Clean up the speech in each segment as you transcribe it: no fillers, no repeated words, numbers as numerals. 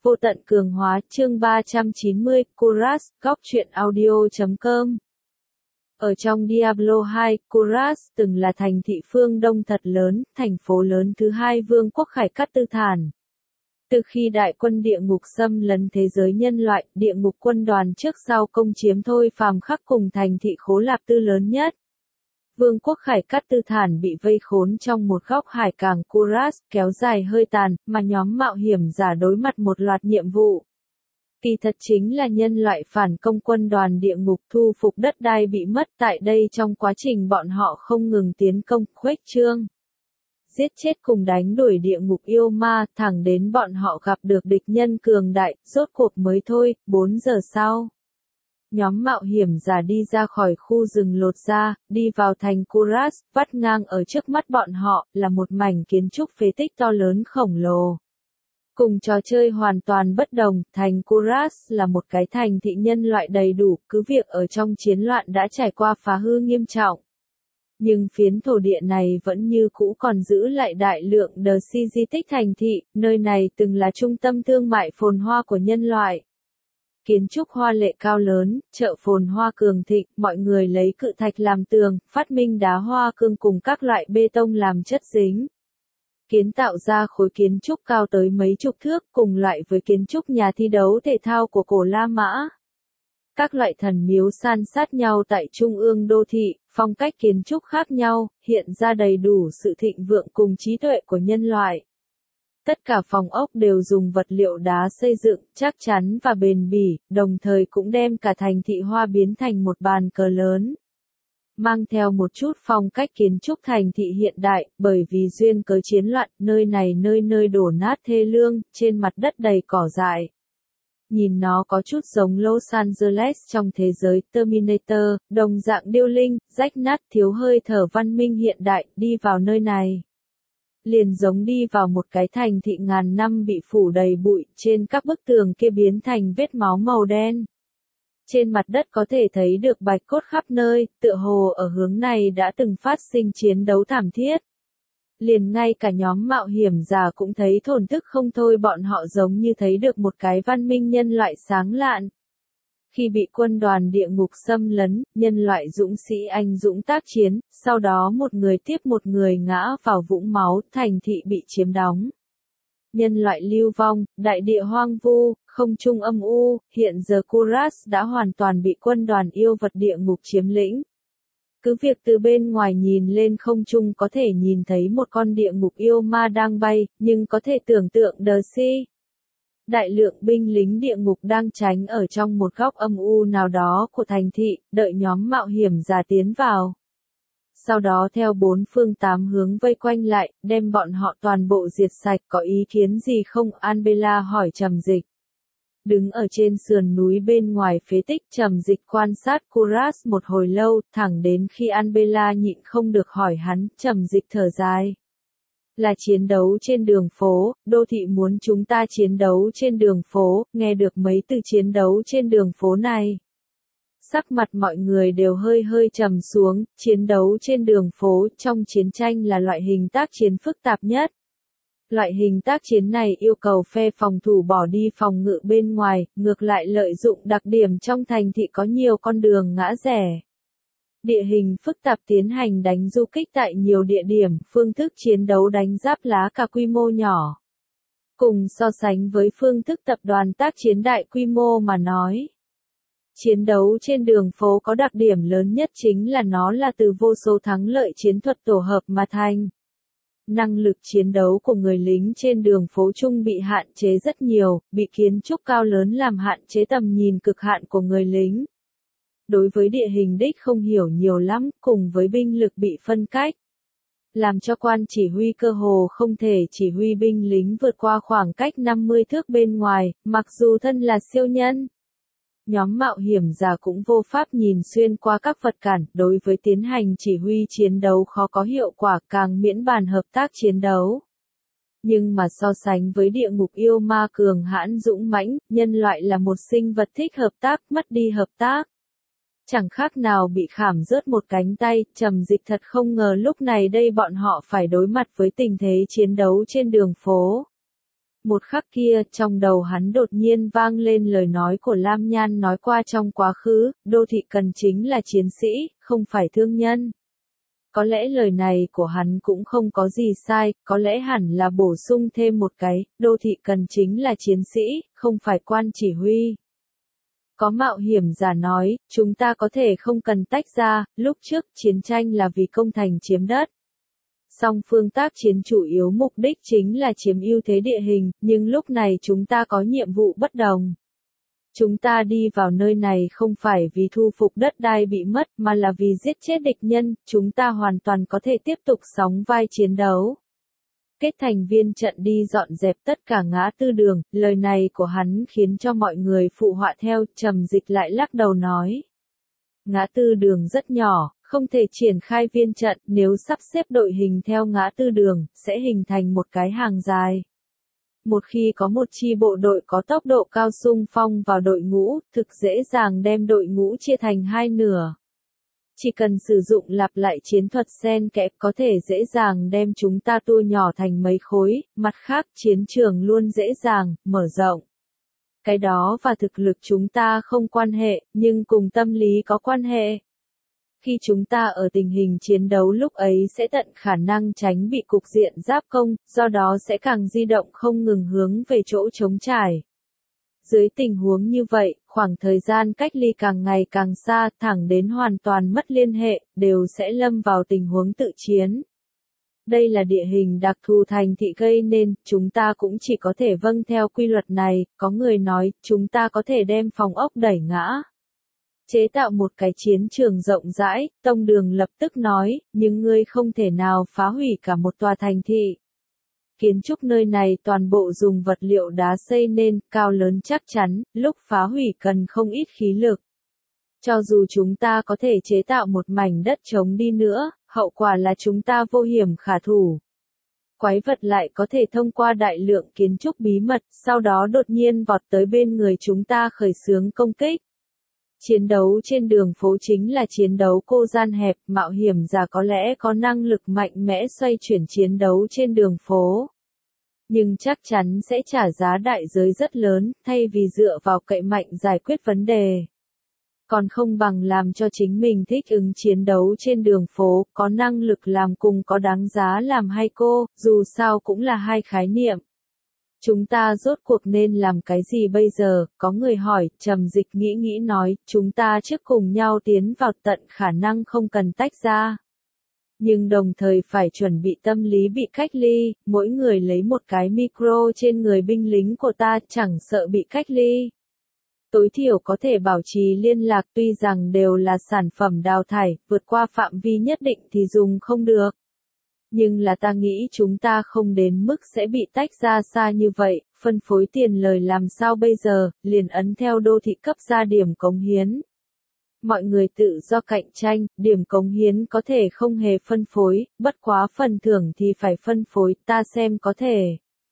Vô tận cường hóa, chương 390, Kuras, góc truyện audio.com. Ở trong Diablo 2, Kuras từng là thành thị phương Đông thật lớn, thành phố lớn thứ hai vương quốc Khải Cát Tư Thản. Từ khi đại quân địa ngục xâm lấn thế giới nhân loại, địa ngục quân đoàn trước sau công chiếm Thôi Phàm Khắc cùng thành thị Khố Lạp Tư lớn nhất. Vương quốc Khải Cát Tư Thản bị vây khốn trong một góc hải cảng Kuras, kéo dài hơi tàn, mà nhóm mạo hiểm giả đối mặt một loạt nhiệm vụ. Kỳ thật chính là nhân loại phản công quân đoàn địa ngục thu phục đất đai bị mất tại đây trong quá trình bọn họ không ngừng tiến công, khuếch trương. Giết chết cùng đánh đuổi địa ngục yêu ma, thẳng đến bọn họ gặp được địch nhân cường đại, rốt cuộc mới thôi, 4 giờ sau. Nhóm mạo hiểm giả đi ra khỏi khu rừng lột ra, đi vào thành Kuras, vắt ngang ở trước mắt bọn họ, là một mảnh kiến trúc phế tích to lớn khổng lồ. Cùng trò chơi hoàn toàn bất đồng, thành Kuras là một cái thành thị nhân loại đầy đủ, cứ việc ở trong chiến loạn đã trải qua phá hư nghiêm trọng. Nhưng phiến thổ địa này vẫn như cũ còn giữ lại đại lượng di tích thành thị, nơi này từng là trung tâm thương mại phồn hoa của nhân loại. Kiến trúc hoa lệ cao lớn, chợ phồn hoa cường thịnh, mọi người lấy cự thạch làm tường, phát minh đá hoa cương cùng các loại bê tông làm chất dính. Kiến tạo ra khối kiến trúc cao tới mấy chục thước, cùng loại với kiến trúc nhà thi đấu thể thao của cổ La Mã. Các loại thần miếu san sát nhau tại trung ương đô thị, phong cách kiến trúc khác nhau, hiện ra đầy đủ sự thịnh vượng cùng trí tuệ của nhân loại. Tất cả phòng ốc đều dùng vật liệu đá xây dựng, chắc chắn và bền bỉ, đồng thời cũng đem cả thành thị hoa biến thành một bàn cờ lớn. Mang theo một chút phong cách kiến trúc thành thị hiện đại, bởi vì duyên cớ chiến loạn, nơi này nơi nơi đổ nát thê lương, trên mặt đất đầy cỏ dại. Nhìn nó có chút giống Los Angeles trong thế giới Terminator, đồng dạng điêu linh, rách nát thiếu hơi thở văn minh hiện đại, đi vào nơi này. Liền giống đi vào một cái thành thị ngàn năm bị phủ đầy bụi, trên các bức tường kia biến thành vết máu màu đen. Trên mặt đất có thể thấy được bạch cốt khắp nơi, tựa hồ ở hướng này đã từng phát sinh chiến đấu thảm thiết. Liền ngay cả nhóm mạo hiểm giả cũng thấy thổn thức không thôi, bọn họ giống như thấy được một cái văn minh nhân loại sáng lạn. Khi bị quân đoàn địa ngục xâm lấn, nhân loại dũng sĩ anh dũng tác chiến, sau đó một người tiếp một người ngã vào vũng máu, thành thị bị chiếm đóng. Nhân loại lưu vong, đại địa hoang vu, không trung âm u, hiện giờ Kuras đã hoàn toàn bị quân đoàn yêu vật địa ngục chiếm lĩnh. Cứ việc từ bên ngoài nhìn lên không trung có thể nhìn thấy một con địa ngục yêu ma đang bay, nhưng có thể tưởng tượng đại lượng binh lính địa ngục đang tránh ở trong một góc âm u nào đó của thành thị, đợi nhóm mạo hiểm giả tiến vào. Sau đó theo bốn phương tám hướng vây quanh lại, đem bọn họ toàn bộ diệt sạch, có ý kiến gì không? Anbella hỏi Trầm Dịch. Đứng ở trên sườn núi bên ngoài phế tích, Trầm Dịch quan sát Kuras một hồi lâu, thẳng đến khi Anbella nhịn không được hỏi hắn, Trầm Dịch thở dài. Là chiến đấu trên đường phố, đô thị muốn chúng ta chiến đấu trên đường phố, nghe được mấy từ chiến đấu trên đường phố này. Sắc mặt mọi người đều hơi hơi trầm xuống, chiến đấu trên đường phố trong chiến tranh là loại hình tác chiến phức tạp nhất. Loại hình tác chiến này yêu cầu phe phòng thủ bỏ đi phòng ngự bên ngoài, ngược lại lợi dụng đặc điểm trong thành thị có nhiều con đường ngã rẽ. Địa hình phức tạp tiến hành đánh du kích tại nhiều địa điểm, phương thức chiến đấu đánh giáp lá cả quy mô nhỏ. Cùng so sánh với phương thức tập đoàn tác chiến đại quy mô mà nói. Chiến đấu trên đường phố có đặc điểm lớn nhất chính là nó là từ vô số thắng lợi chiến thuật tổ hợp mà thành. Năng lực chiến đấu của người lính trên đường phố chung bị hạn chế rất nhiều, bị kiến trúc cao lớn làm hạn chế tầm nhìn cực hạn của người lính. Đối với địa hình đích không hiểu nhiều lắm, cùng với binh lực bị phân cách. Làm cho quan chỉ huy cơ hồ không thể chỉ huy binh lính vượt qua khoảng cách 50 thước bên ngoài, mặc dù thân là siêu nhân. Nhóm mạo hiểm giả cũng vô pháp nhìn xuyên qua các vật cản, đối với tiến hành chỉ huy chiến đấu khó có hiệu quả, càng miễn bàn hợp tác chiến đấu. Nhưng mà so sánh với địa ngục yêu ma cường hãn dũng mãnh, nhân loại là một sinh vật thích hợp tác, mất đi hợp tác. Chẳng khác nào bị khảm rớt một cánh tay, Trầm Dịch thật không ngờ lúc này đây bọn họ phải đối mặt với tình thế chiến đấu trên đường phố. Một khắc kia, trong đầu hắn đột nhiên vang lên lời nói của Lam Nhan nói qua trong quá khứ, đô thị cần chính là chiến sĩ, không phải thương nhân. Có lẽ lời này của hắn cũng không có gì sai, có lẽ hẳn là bổ sung thêm một cái, đô thị cần chính là chiến sĩ, không phải quan chỉ huy. Có mạo hiểm giả nói, chúng ta có thể không cần tách ra, lúc trước chiến tranh là vì công thành chiếm đất. Song phương tác chiến chủ yếu mục đích chính là chiếm ưu thế địa hình, nhưng lúc này chúng ta có nhiệm vụ bất đồng. Chúng ta đi vào nơi này không phải vì thu phục đất đai bị mất mà là vì giết chết địch nhân, chúng ta hoàn toàn có thể tiếp tục sóng vai chiến đấu. Kết thành viên trận đi dọn dẹp tất cả ngã tư đường, lời này của hắn khiến cho mọi người phụ họa theo, Trầm Dịch lại lắc đầu nói. Ngã tư đường rất nhỏ, không thể triển khai viên trận, nếu sắp xếp đội hình theo ngã tư đường, sẽ hình thành một cái hàng dài. Một khi có một chi bộ đội có tốc độ cao xung phong vào đội ngũ, thực dễ dàng đem đội ngũ chia thành hai nửa. Chỉ cần sử dụng lặp lại chiến thuật xen kẽ có thể dễ dàng đem chúng ta tua nhỏ thành mấy khối, mặt khác chiến trường luôn dễ dàng, mở rộng. Cái đó và thực lực chúng ta không quan hệ, nhưng cùng tâm lý có quan hệ. Khi chúng ta ở tình hình chiến đấu lúc ấy sẽ tận khả năng tránh bị cục diện giáp công, do đó sẽ càng di động không ngừng hướng về chỗ trống trải. Dưới tình huống như vậy, khoảng thời gian cách ly càng ngày càng xa, thẳng đến hoàn toàn mất liên hệ, đều sẽ lâm vào tình huống tự chiến. Đây là địa hình đặc thù thành thị gây nên, chúng ta cũng chỉ có thể vâng theo quy luật này, có người nói, chúng ta có thể đem phòng ốc đẩy ngã. Chế tạo một cái chiến trường rộng rãi, Tông Đường lập tức nói, nhưng ngươi không thể nào phá hủy cả một tòa thành thị. Kiến trúc nơi này toàn bộ dùng vật liệu đá xây nên, cao lớn chắc chắn, lúc phá hủy cần không ít khí lực. Cho dù chúng ta có thể chế tạo một mảnh đất trống đi nữa, hậu quả là chúng ta vô hiểm khả thủ. Quái vật lại có thể thông qua đại lượng kiến trúc bí mật, sau đó đột nhiên vọt tới bên người chúng ta khởi xướng công kích. Chiến đấu trên đường phố chính là chiến đấu cô gian hẹp, mạo hiểm giả có lẽ có năng lực mạnh mẽ xoay chuyển chiến đấu trên đường phố. Nhưng chắc chắn sẽ trả giá đại giới rất lớn, thay vì dựa vào cậy mạnh giải quyết vấn đề. Còn không bằng làm cho chính mình thích ứng chiến đấu trên đường phố, có năng lực làm cùng có đáng giá làm hay cô, dù sao cũng là hai khái niệm. Chúng ta rốt cuộc nên làm cái gì bây giờ, có người hỏi, Trầm Dịch nghĩ nói, chúng ta trước cùng nhau tiến vào tận khả năng không cần tách ra. Nhưng đồng thời phải chuẩn bị tâm lý bị cách ly, mỗi người lấy một cái micro trên người binh lính của ta, chẳng sợ bị cách ly. Tối thiểu có thể bảo trì liên lạc, tuy rằng đều là sản phẩm đào thải, vượt qua phạm vi nhất định thì dùng không được. Nhưng là ta nghĩ chúng ta không đến mức sẽ bị tách ra xa như vậy, phân phối tiền lời làm sao bây giờ, liền ấn theo đô thị cấp ra điểm cống hiến. Mọi người tự do cạnh tranh, điểm cống hiến có thể không hề phân phối, bất quá phần thưởng thì phải phân phối, ta xem có thể.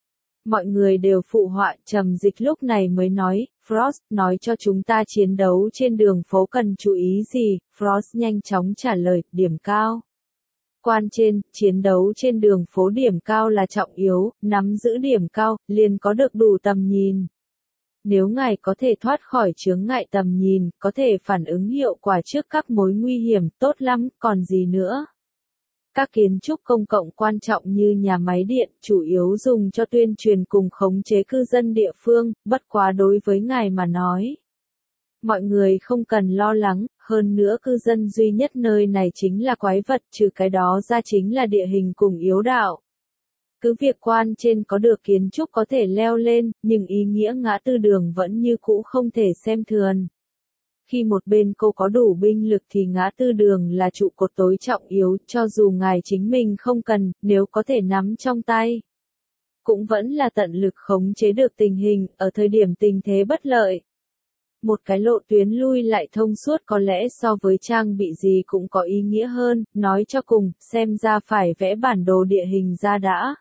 Mọi người đều phụ họa, Trầm Dịch lúc này mới nói, Frost nói cho chúng ta chiến đấu trên đường phố cần chú ý gì, Frost nhanh chóng trả lời, điểm cao. Quan trên, chiến đấu trên đường phố điểm cao là trọng yếu, nắm giữ điểm cao, liền có được đủ tầm nhìn. Nếu ngài có thể thoát khỏi chướng ngại tầm nhìn, có thể phản ứng hiệu quả trước các mối nguy hiểm, tốt lắm, còn gì nữa. Các kiến trúc công cộng quan trọng như nhà máy điện, chủ yếu dùng cho tuyên truyền cùng khống chế cư dân địa phương, bất quá đối với ngài mà nói. Mọi người không cần lo lắng, hơn nữa cư dân duy nhất nơi này chính là quái vật, trừ cái đó ra chính là địa hình cùng yếu đạo. Cứ việc quan trên có được kiến trúc có thể leo lên, nhưng ý nghĩa ngã tư đường vẫn như cũ không thể xem thường. Khi một bên cô có đủ binh lực thì ngã tư đường là trụ cột tối trọng yếu, cho dù ngài chính mình không cần, nếu có thể nắm trong tay. Cũng vẫn là tận lực khống chế được tình hình, ở thời điểm tình thế bất lợi. Một cái lộ tuyến lui lại thông suốt có lẽ so với trang bị gì cũng có ý nghĩa hơn, nói cho cùng, xem ra phải vẽ bản đồ địa hình ra đã.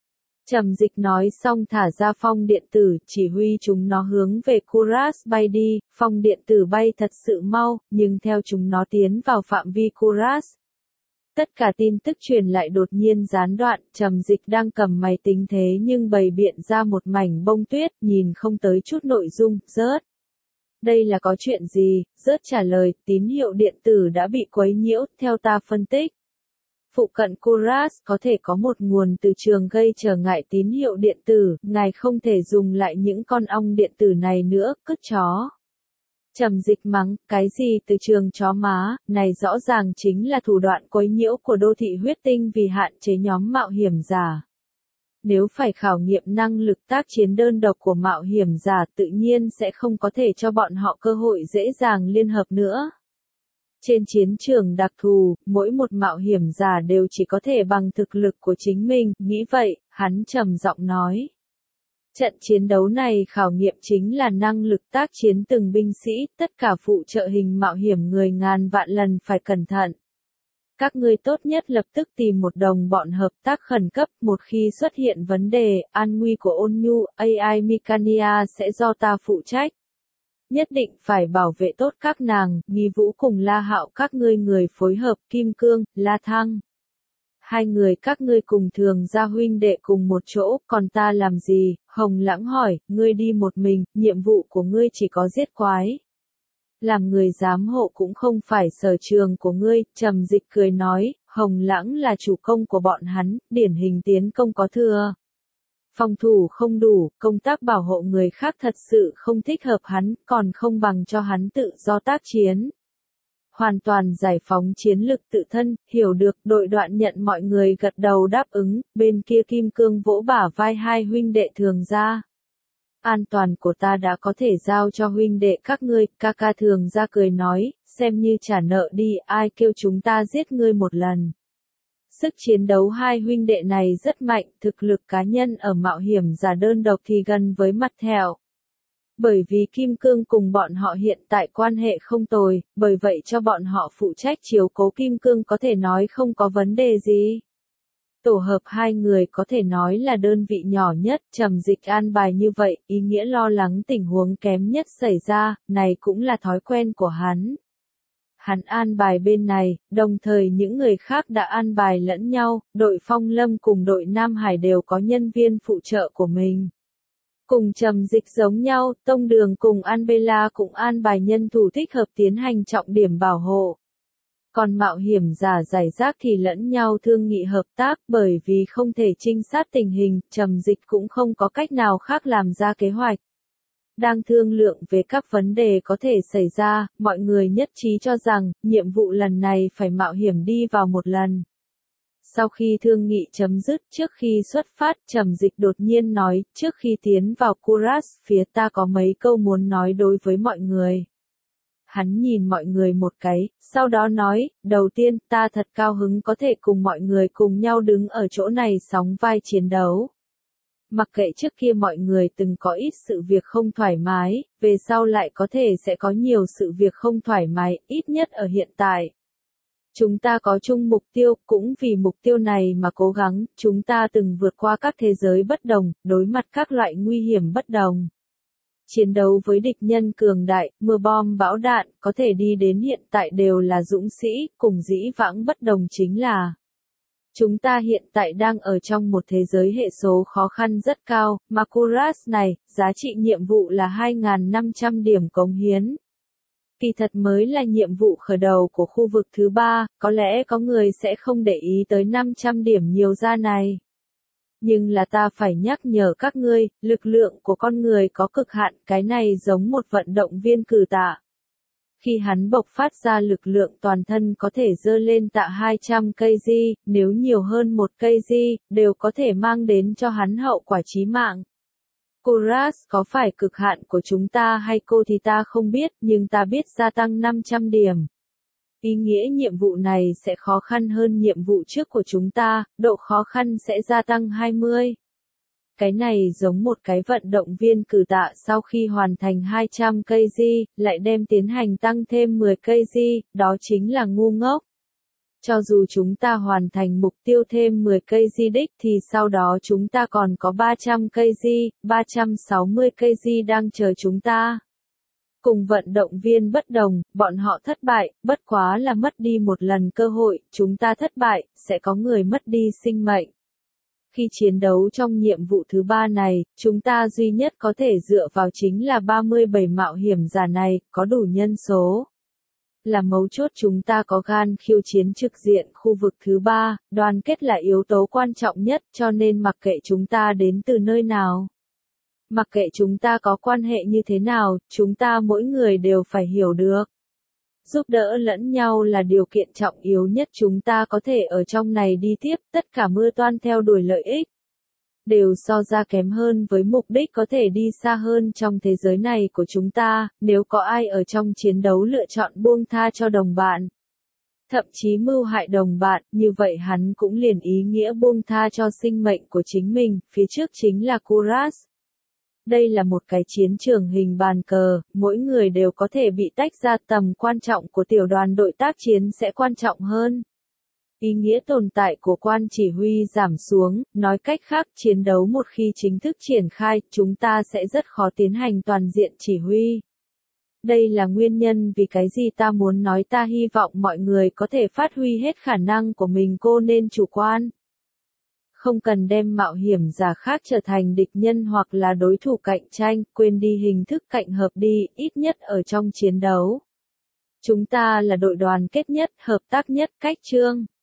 Trầm Dịch nói xong thả ra phong điện tử, chỉ huy chúng nó hướng về Kuras bay đi, phong điện tử bay thật sự mau, nhưng theo chúng nó tiến vào phạm vi Kuras. Tất cả tin tức truyền lại đột nhiên gián đoạn, Trầm Dịch đang cầm máy tính thế nhưng bày biện ra một mảnh bông tuyết, nhìn không tới chút nội dung, rớt. Đây là có chuyện gì? Rớt trả lời, tín hiệu điện tử đã bị quấy nhiễu, theo ta phân tích. Phụ cận Kuras có thể có một nguồn từ trường gây trở ngại tín hiệu điện tử, ngài không thể dùng lại những con ong điện tử này nữa, cứt chó. Trầm Dịch mắng, cái gì từ trường chó má, này rõ ràng chính là thủ đoạn quấy nhiễu của đô thị huyết tinh vì hạn chế nhóm mạo hiểm giả. Nếu phải khảo nghiệm năng lực tác chiến đơn độc của mạo hiểm giả tự nhiên sẽ không có thể cho bọn họ cơ hội dễ dàng liên hợp nữa. Trên chiến trường đặc thù, mỗi một mạo hiểm giả đều chỉ có thể bằng thực lực của chính mình, nghĩ vậy, hắn trầm giọng nói. Trận chiến đấu này khảo nghiệm chính là năng lực tác chiến từng binh sĩ, tất cả phụ trợ hình mạo hiểm người ngàn vạn lần phải cẩn thận. Các ngươi tốt nhất lập tức tìm một đồng bọn hợp tác khẩn cấp, một khi xuất hiện vấn đề, an nguy của Ôn Nhu, AI Micania sẽ do ta phụ trách. Nhất định phải bảo vệ tốt các nàng, Nghi Vũ cùng La Hạo các ngươi người phối hợp, Kim Cương, La Thăng. Hai người các ngươi cùng Thường gia huynh đệ cùng một chỗ, còn ta làm gì? Hồng Lãng hỏi, ngươi đi một mình, nhiệm vụ của ngươi chỉ có giết quái. Làm người giám hộ cũng không phải sở trường của ngươi, Trầm Dịch cười nói, Hồng Lãng là chủ công của bọn hắn, điển hình tiến công có thừa. Phòng thủ không đủ, công tác bảo hộ người khác thật sự không thích hợp hắn, còn không bằng cho hắn tự do tác chiến. Hoàn toàn giải phóng chiến lực tự thân, hiểu được, đội đoạn nhận mọi người gật đầu đáp ứng, bên kia Kim Cương vỗ bả vai hai huynh đệ Thường gia. An toàn của ta đã có thể giao cho huynh đệ các ngươi, ca ca Thường gia cười nói, xem như trả nợ đi, ai kêu chúng ta giết ngươi một lần. Sức chiến đấu hai huynh đệ này rất mạnh, thực lực cá nhân ở mạo hiểm giả đơn độc thì gần với mặt thẹo. Bởi vì Kim Cương cùng bọn họ hiện tại quan hệ không tồi, bởi vậy cho bọn họ phụ trách chiếu cố Kim Cương có thể nói không có vấn đề gì. Tổ hợp hai người có thể nói là đơn vị nhỏ nhất, Trầm Dịch an bài như vậy, ý nghĩa lo lắng tình huống kém nhất xảy ra, này cũng là thói quen của hắn. Hắn an bài bên này, đồng thời những người khác đã an bài lẫn nhau, đội Phong Lâm cùng đội Nam Hải đều có nhân viên phụ trợ của mình. Cùng Trầm Dịch giống nhau, Tông Đường cùng An-Bela cũng an bài nhân thủ thích hợp tiến hành trọng điểm bảo hộ. Còn mạo hiểm giả giải rác thì lẫn nhau thương nghị hợp tác bởi vì không thể trinh sát tình hình, Trầm Dịch cũng không có cách nào khác làm ra kế hoạch. Đang thương lượng về các vấn đề có thể xảy ra, mọi người nhất trí cho rằng, nhiệm vụ lần này phải mạo hiểm đi vào một lần. Sau khi thương nghị chấm dứt, trước khi xuất phát, Trầm Dịch đột nhiên nói, trước khi tiến vào Kuras, phía ta có mấy câu muốn nói đối với mọi người. Hắn nhìn mọi người một cái, sau đó nói, đầu tiên, ta thật cao hứng có thể cùng mọi người cùng nhau đứng ở chỗ này sóng vai chiến đấu. Mặc kệ trước kia mọi người từng có ít sự việc không thoải mái, về sau lại có thể sẽ có nhiều sự việc không thoải mái, ít nhất ở hiện tại. Chúng ta có chung mục tiêu, cũng vì mục tiêu này mà cố gắng, chúng ta từng vượt qua các thế giới bất đồng, đối mặt các loại nguy hiểm bất đồng. Chiến đấu với địch nhân cường đại, mưa bom bão đạn, có thể đi đến hiện tại đều là dũng sĩ, cùng dĩ vãng bất đồng chính là chúng ta hiện tại đang ở trong một thế giới hệ số khó khăn rất cao, mà Kuras này, giá trị nhiệm vụ là 2.500 điểm cống hiến. Kỳ thật mới là nhiệm vụ khởi đầu của khu vực thứ 3, có lẽ có người sẽ không để ý tới 500 điểm nhiều ra này. Nhưng là ta phải nhắc nhở các ngươi, lực lượng của con người có cực hạn, cái này giống một vận động viên cử tạ. Khi hắn bộc phát ra lực lượng toàn thân có thể dơ lên tạ 200 kg, nếu nhiều hơn 1 kg, đều có thể mang đến cho hắn hậu quả chí mạng. Kuras có phải cực hạn của chúng ta hay cô thì ta không biết, nhưng ta biết gia tăng 500 điểm. Ý nghĩa nhiệm vụ này sẽ khó khăn hơn nhiệm vụ trước của chúng ta, độ khó khăn sẽ gia tăng 20. Cái này giống một cái vận động viên cử tạ sau khi hoàn thành 200 kg, lại đem tiến hành tăng thêm 10 kg, đó chính là ngu ngốc. Cho dù chúng ta hoàn thành mục tiêu thêm 10 kg đích thì sau đó chúng ta còn có 300 kg, 360 kg đang chờ chúng ta. Cùng vận động viên bất đồng, bọn họ thất bại, bất quá là mất đi một lần cơ hội, chúng ta thất bại, sẽ có người mất đi sinh mệnh. Khi chiến đấu trong nhiệm vụ thứ 3 này, chúng ta duy nhất có thể dựa vào chính là 37 mạo hiểm giả này, có đủ nhân số. Là mấu chốt chúng ta có gan khiêu chiến trực diện khu vực thứ 3, đoàn kết là yếu tố quan trọng nhất cho nên mặc kệ chúng ta đến từ nơi nào. Mặc kệ chúng ta có quan hệ như thế nào, chúng ta mỗi người đều phải hiểu được. Giúp đỡ lẫn nhau là điều kiện trọng yếu nhất chúng ta có thể ở trong này đi tiếp, tất cả mưa toan theo đuổi lợi ích. Đều so ra kém hơn với mục đích có thể đi xa hơn trong thế giới này của chúng ta, nếu có ai ở trong chiến đấu lựa chọn buông tha cho đồng bạn. Thậm chí mưu hại đồng bạn, như vậy hắn cũng liền ý nghĩa buông tha cho sinh mệnh của chính mình, phía trước chính là Kuras. Đây là một cái chiến trường hình bàn cờ, mỗi người đều có thể bị tách ra, tầm quan trọng của tiểu đoàn đội tác chiến sẽ quan trọng hơn. Ý nghĩa tồn tại của quan chỉ huy giảm xuống, nói cách khác chiến đấu một khi chính thức triển khai, chúng ta sẽ rất khó tiến hành toàn diện chỉ huy. Đây là nguyên nhân vì cái gì ta muốn nói ta hy vọng mọi người có thể phát huy hết khả năng của mình, cô nên chủ quan. Không cần đem mạo hiểm giả khác trở thành địch nhân hoặc là đối thủ cạnh tranh, quên đi hình thức cạnh hợp đi, ít nhất ở trong chiến đấu. Chúng ta là đội đoàn kết nhất, hợp tác nhất, cách chương.